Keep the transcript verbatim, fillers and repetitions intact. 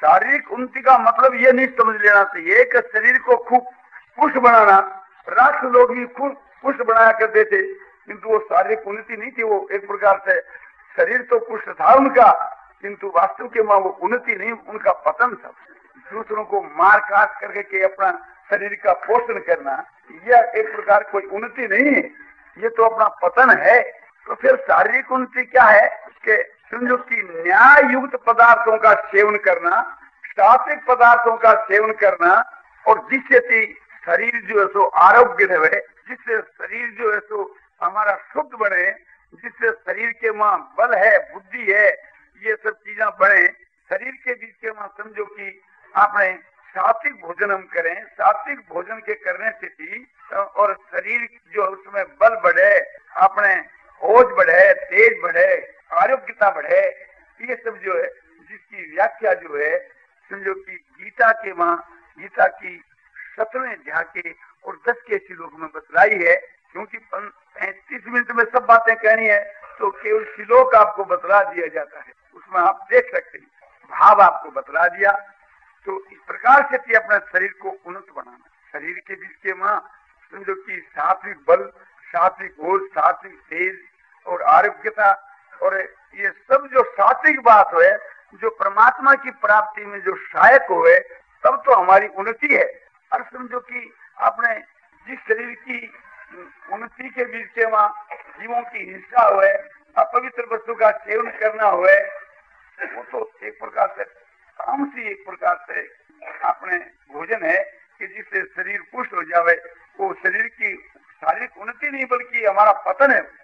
शारीरिक उन्नति का मतलब ये नहीं समझ लेना चाहिए कि शरीर को खूब पुष्ट बनाना। राष्ट्र लोग भी खूब पुष्ट बनाया करते थे, किंतु वो शारीरिक उन्नति नहीं थी। वो एक प्रकार से शरीर तो पुष्ट था उनका, किंतु वास्तव के मां वो उन्नति नहीं, उनका पतन था। दूसरों को मार काट करके के अपना शरीर का पोषण करना, यह एक प्रकार कोई उन्नति नहीं है, ये तो अपना पतन है। तो फिर शारीरिक उन्नति क्या है कि समझो कि न्याय युक्त पदार्थों का सेवन करना, सात्विक पदार्थों का सेवन करना, और जिससे शरीर जो है सो आरोग्य रहे, जिससे शरीर जो है सो हमारा शुद्ध बने, जिससे शरीर के मां बल है, बुद्धि है, ये सब चीजें बने। शरीर के बीच के मां समझो कि आपने सात्विक भोजन हम करें, सात्विक भोजन के करने से भी और शरीर जो उसमें बल बढ़े, अपने होश बढ़े, तेज बढ़े, आरोग्यता बढ़े, ये सब जो है जिसकी व्याख्या जो है समझो कि गीता के मां गीता की सत्रहवें अध्याय के और दस के श्लोक में बतलाई है। क्योंकि पैंतीस मिनट में सब बातें कहनी है तो केवल श्लोक आपको बतला दिया जाता है, उसमें आप देख सकते हैं, भाव आपको बतला दिया। तो इस प्रकार से अपने शरीर को उन्नत बनाना, शरीर के बीच के मां समझो कि सात्विक बल, सात्विक होश, सात्विक तेज और आरोग्यता, और ये सब जो सात्विक बात है जो परमात्मा की प्राप्ति में जो सहायक हुए, तब तो हमारी उन्नति है। और समझो कि आपने जिस शरीर की उन्नति के बीच के वहां जीवों की हिंसा हुए, अपवित्र वस्तु का सेवन करना हुए, वो तो एक प्रकार से तामसी एक प्रकार से अपने भोजन है कि जिससे शरीर पुष्ट हो जावे। वो शरीर की शारीरिक उन्नति नहीं बल्कि हमारा पतन है।